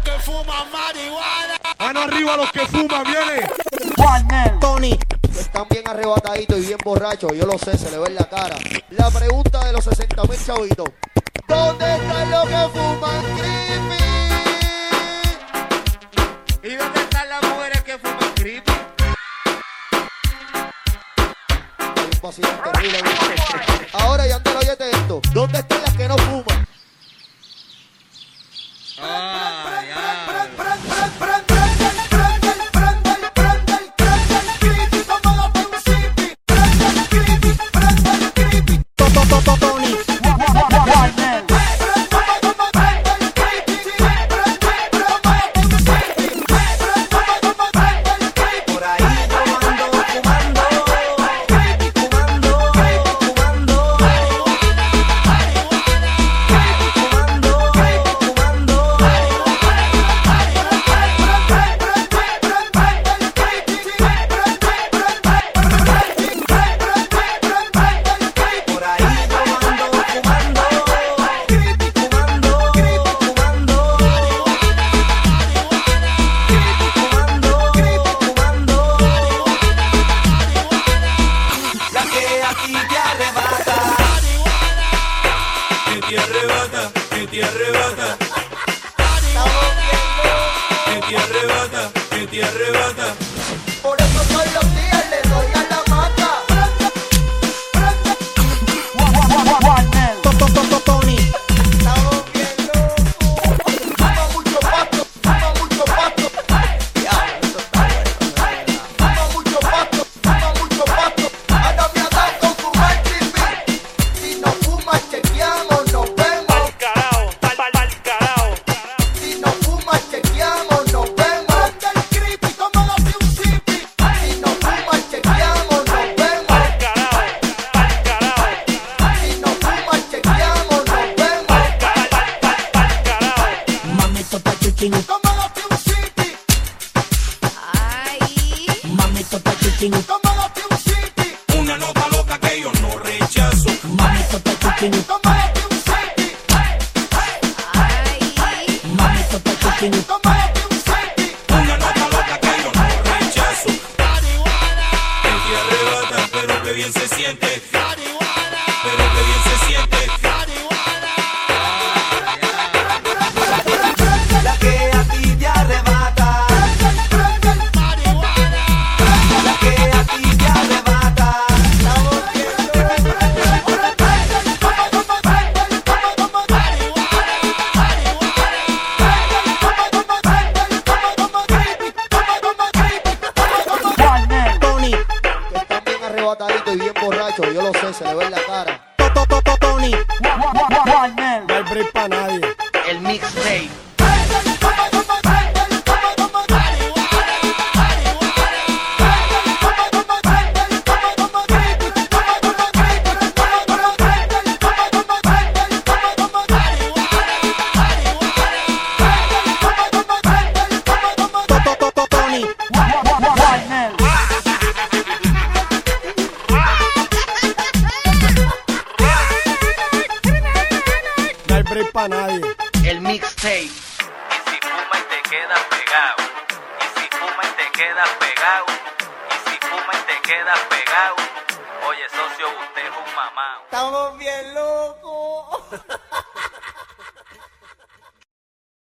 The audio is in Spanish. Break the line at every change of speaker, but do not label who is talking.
los que fuman marihuana.
Mano arriba los que fuman, viene.
Tony.
Están bien arrebataditos y bien borrachos, yo lo sé, se le ve en la cara. La pregunta de los 60,000 chavitos. ¿Dónde están los que fuman creepy?
¿Y dónde están las mujeres que fuman creepy?
Hay un vacilón terrible. Ahora, Yandel, óyete esto. ¿Dónde están las que no fuman?
Tony.
Que te arrebata.
Por eso todos los días le doy a la mata.
Tony.
Estamos bien locos. Fuma mucho pasto, fuma mucho pasto. Ya, eso está bueno. Fuma mucho pasto, fuma mucho pasto. Ahora me ha dado con fumar creepy. Si no fumas, chequeamos, nos vemos.
Pa'l carajo.
Si no fumas, chequeamos, nos vemos. El creepy, tómalo de un zippy. Si no fumas, chequeamos, nos vemos.
Pa'l carajo.
Si no fumas, chequeamos, nos vemos.
Mami, tota chuchín.
Tómalo de un zippy.
Mami, tota chuchín.
Tómalo de un zippy.
Una nota loca que yo no rechazo.
Mami, tota chuchín.
Tómalo de un zippy.
Mami, tota chuchín.
Tómalo de un zippy.
Una nota loca que yo no rechazo. Que te arrebata, pero que bien se siente. Pero que bien se siente.
La que a ti te arrebata. La que a ti te arrebata.
Tony.
Están bien arrebataditos y bien borrachos, yo lo sé, se le ve en la cara.
Tony.
No hay break para nadie.
El mixtape.
Tony.
No hay break para nadie.
El mixtape.
Y si fuma y te quedas pegado. Y si fuma y te quedas pegado. Y si fuma y te quedas pegado. Oye, socio, usted es un mamao.
Estamos bien locos.